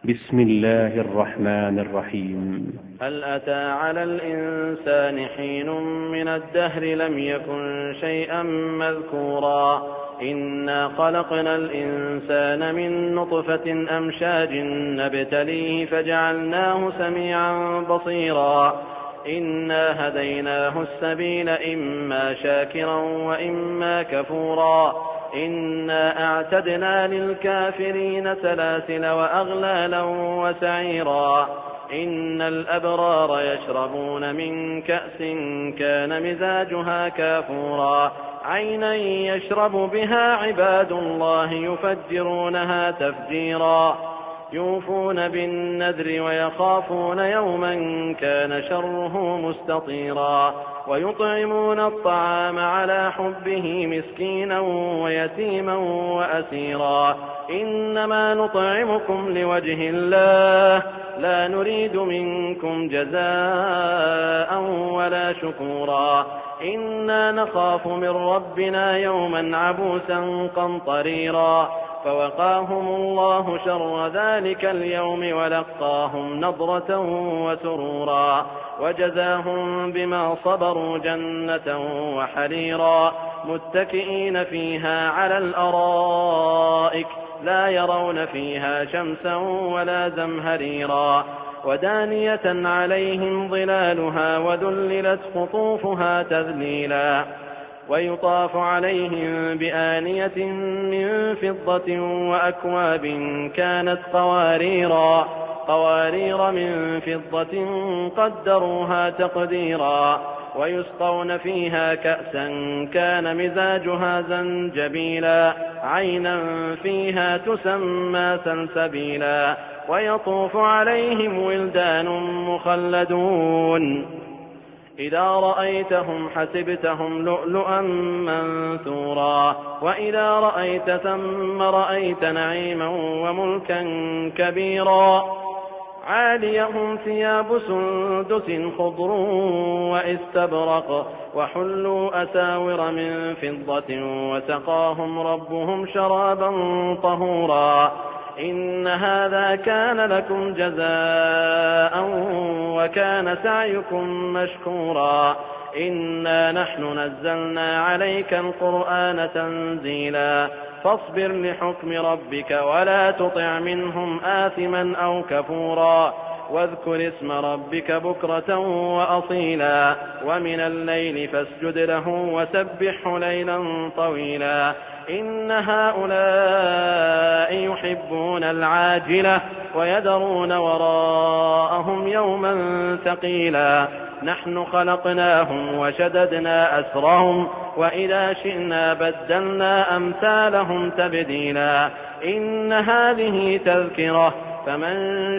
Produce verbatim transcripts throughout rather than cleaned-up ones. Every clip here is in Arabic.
بسم الله الرحمن الرحيم. هل أتى على الإنسان حين من الدهر لم يكن شيئا مذكورا إنا خلقنا الإنسان من نطفة أمشاج نبتليه فجعلناه سميعا بصيرا إنا هديناه السبيل إما شاكرا وإما كفورا إنا أعتدنا للكافرين سلاسل وأغلالا وسعيرا إن الأبرار يشربون من كأس كان مزاجها كافورا عينا يشرب بها عباد الله يفجرونها تفجيرا يوفون بالنذر ويخافون يوما كان شره مستطيرا ويطعمون الطعام على حبه مسكينا ويتيما وأسيرا إنما نطعمكم لوجه الله لا نريد منكم جزاء ولا شكورا إنا نخاف من ربنا يوما عبوسا قمطريرا فوقاهم الله شر ذلك اليوم ولقاهم نضرة وسرورا وجزاهم بما صبروا جنة وحريرا متكئين فيها على الأرائك لا يرون فيها شمسا ولا زمهريرا ودانية عليهم ظلالها وذللت خطوفها تذليلا ويطاف عليهم بآنية من فضة وأكواب كانت قواريرا قوارير من فضة قدروها تقديرا ويسقون فيها كأسا كان مزاجها زنجبيلا عينا فيها تسمى سلسبيلا ويطوف عليهم ولدان مخلدون إذا رأيتهم حسبتهم لؤلؤا منثورا وإذا رأيت ثم رأيت نعيما وملكا كبيرا عاليهم ثياب سندس خضر واستبرق وحلوا أساور من فضة وسقاهم ربهم شرابا طهورا إن هذا كان لكم جزاء وكان سعيكم مشكورا إنا نحن نزلنا عليك القرآن تنزيلا فاصبر لحكم ربك ولا تطع منهم آثما أو كفورا واذكر اسم ربك بكرة وأصيلا ومن الليل فاسجد له وسبحه ليلا طويلا إن هؤلاء يحبون العاجلة ويذرون وراءهم يوما ثقيلا نحن خلقناهم وشددنا أسرهم وإذا شئنا بدلنا أمثالهم تبديلا إن هذه تذكرة فمن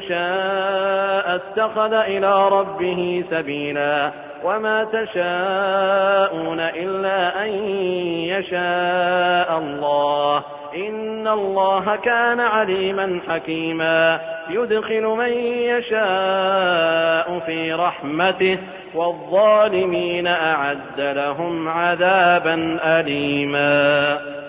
شاء اتخذ إلى ربه سبيلا وما تشاءون إلا أن يشاء الله إن الله كان عليما حكيما يدخل من يشاء في رحمته والظالمين أعد لهم عذابا أليما.